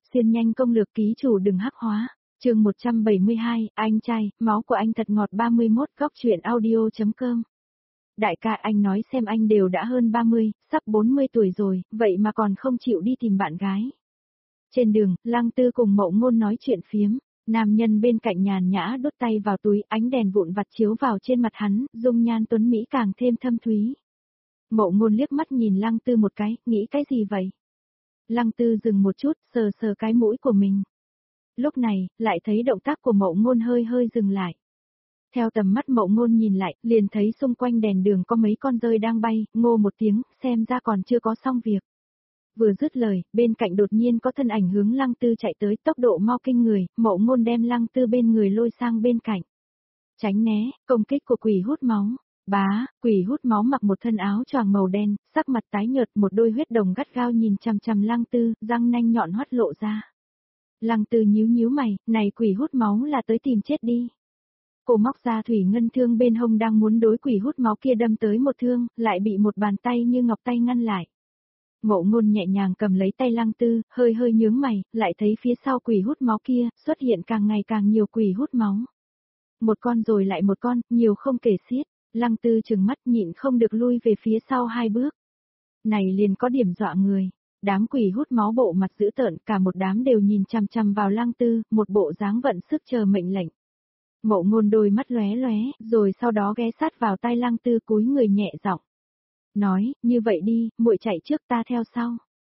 Xuyên nhanh công lược ký chủ đừng hắc hóa. Chương 172, anh trai, máu của anh thật ngọt 31 góc truyện audio.com. Đại ca anh nói xem anh đều đã hơn 30, sắp 40 tuổi rồi, vậy mà còn không chịu đi tìm bạn gái. Trên đường, Lăng Tư cùng Mậu Ngôn nói chuyện phiếm, nam nhân bên cạnh nhàn nhã đút tay vào túi, ánh đèn vụn vặt chiếu vào trên mặt hắn, dung nhan tuấn Mỹ càng thêm thâm thúy. Mậu Ngôn liếc mắt nhìn Lăng Tư một cái, nghĩ cái gì vậy? Lăng Tư dừng một chút, sờ sờ cái mũi của mình. Lúc này, lại thấy động tác của Mậu Ngôn hơi hơi dừng lại. Theo tầm mắt Mậu Ngôn nhìn lại, liền thấy xung quanh đèn đường có mấy con dơi đang bay, ngô một tiếng, xem ra còn chưa có xong việc. Vừa dứt lời, bên cạnh đột nhiên có thân ảnh hướng Lăng Tư chạy tới, tốc độ mau kinh người, Mậu Ngôn đem Lăng Tư bên người lôi sang bên cạnh. Tránh né, công kích của quỷ hút máu. Bá, quỷ hút máu mặc một thân áo choàng màu đen, sắc mặt tái nhợt, một đôi huyết đồng gắt gao nhìn chằm chằm Lăng Tư, răng nanh nhọn hoắt lộ ra. Lăng Tư nhíu nhíu mày, này quỷ hút máu là tới tìm chết đi. Cô móc ra thủy ngân thương bên hông đang muốn đối quỷ hút máu kia đâm tới một thương, lại bị một bàn tay như ngọc tay ngăn lại. Mậu Ngôn nhẹ nhàng cầm lấy tay Lăng Tư, hơi hơi nhướng mày, lại thấy phía sau quỷ hút máu kia, xuất hiện càng ngày càng nhiều quỷ hút máu. Một con rồi lại một con, nhiều không kể xiết. Lăng Tư trừng mắt nhịn không được lui về phía sau 2 bước. Này liền có điểm dọa người. Đám quỷ hút máu bộ mặt dữ tợn, cả một đám đều nhìn chằm chằm vào Lăng Tư, một bộ dáng vận sức chờ mệnh lệnh. Mậu Ngôn đôi mắt lóe lóe, rồi sau đó ghé sát vào tai Lăng Tư cúi người nhẹ giọng. Nói, như vậy đi, muội chạy trước ta theo sau.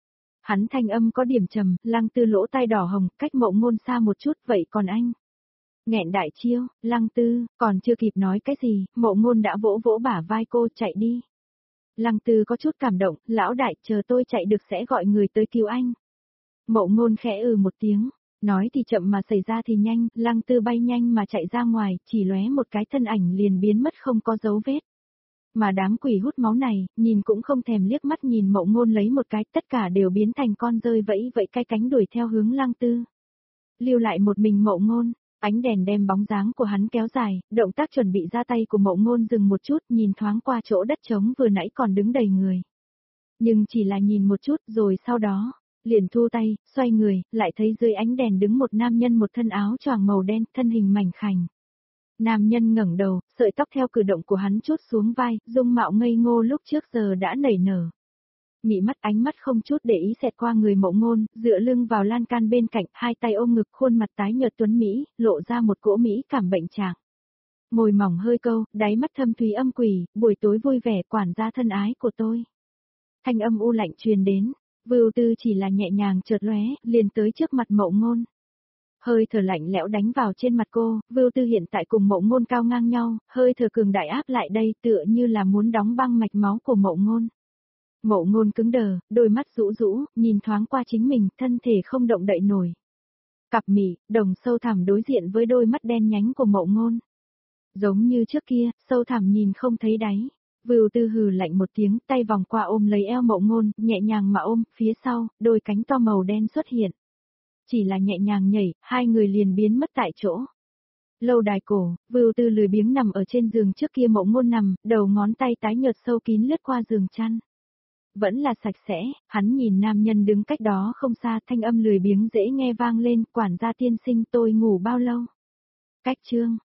Hắn thanh âm có điểm trầm, Lăng Tư lỗ tai đỏ hồng, cách Mậu Ngôn xa một chút, vậy còn anh? Nghẹn đại chiêu, Lăng Tư, còn chưa kịp nói cái gì, Mậu Ngôn đã vỗ vỗ bả vai cô chạy đi. Lăng Tư có chút cảm động, lão đại, chờ tôi chạy được sẽ gọi người tới cứu anh. Mậu Ngôn khẽ một tiếng, nói thì chậm mà xảy ra thì nhanh, Lăng Tư bay nhanh mà chạy ra ngoài, chỉ lóe một cái thân ảnh liền biến mất không có dấu vết. Mà đám quỷ hút máu này, nhìn cũng không thèm liếc mắt nhìn Mậu Ngôn lấy một cái, tất cả đều biến thành con rơi vẫy vẫy cái cánh đuổi theo hướng Lăng Tư. Lưu lại một mình Mậu Ngôn. Ánh đèn đem bóng dáng của hắn kéo dài, động tác chuẩn bị ra tay của Mậu Ngôn dừng một chút, nhìn thoáng qua chỗ đất trống vừa nãy còn đứng đầy người. Nhưng chỉ là nhìn một chút rồi sau đó, liền thu tay, xoay người, lại thấy dưới ánh đèn đứng một nam nhân một thân áo choàng màu đen, thân hình mảnh khảnh. Nam nhân ngẩng đầu, sợi tóc theo cử động của hắn chốt xuống vai, dung mạo ngây ngô lúc trước giờ đã nảy nở. Mị mắt ánh mắt không chút để ý xẹt qua người Mậu Ngôn, dựa lưng vào lan can bên cạnh, hai tay ôm ngực, khuôn mặt tái nhợt tuấn Mỹ, lộ ra một cỗ Mỹ cảm bệnh trạng. Môi mỏng hơi câu, đáy mắt thâm thúy âm quỷ, buổi tối vui vẻ quản gia thân ái của tôi. Thanh âm u lạnh truyền đến, Vưu Tư chỉ là nhẹ nhàng chợt lóe, liền tới trước mặt Mậu Ngôn. Hơi thở lạnh lẽo đánh vào trên mặt cô, Vưu Tư hiện tại cùng Mậu Ngôn cao ngang nhau, hơi thở cường đại áp lại đây tựa như là muốn đóng băng mạch máu của Mậu Ngôn. Mậu Ngôn cứng đờ, đôi mắt rũ rũ, nhìn thoáng qua chính mình, thân thể không động đậy nổi. Cặp mị, đồng sâu thẳm đối diện với đôi mắt đen nhánh của Mậu Ngôn. Giống như trước kia, sâu thẳm nhìn không thấy đáy. Vưu Tư hừ lạnh một tiếng, tay vòng qua ôm lấy eo Mậu Ngôn, nhẹ nhàng mà ôm, phía sau, đôi cánh to màu đen xuất hiện. Chỉ là nhẹ nhàng nhảy, hai người liền biến mất tại chỗ. Lâu đài cổ, Vưu Tư lười biếng nằm ở trên giường trước kia Mậu Ngôn nằm, đầu ngón tay tái nhợt sâu kín lướt qua giường chăn. Vẫn là sạch sẽ, hắn nhìn nam nhân đứng cách đó không xa, thanh âm lười biếng dễ nghe vang lên, quản gia tiên sinh tôi ngủ bao lâu? Cách chương,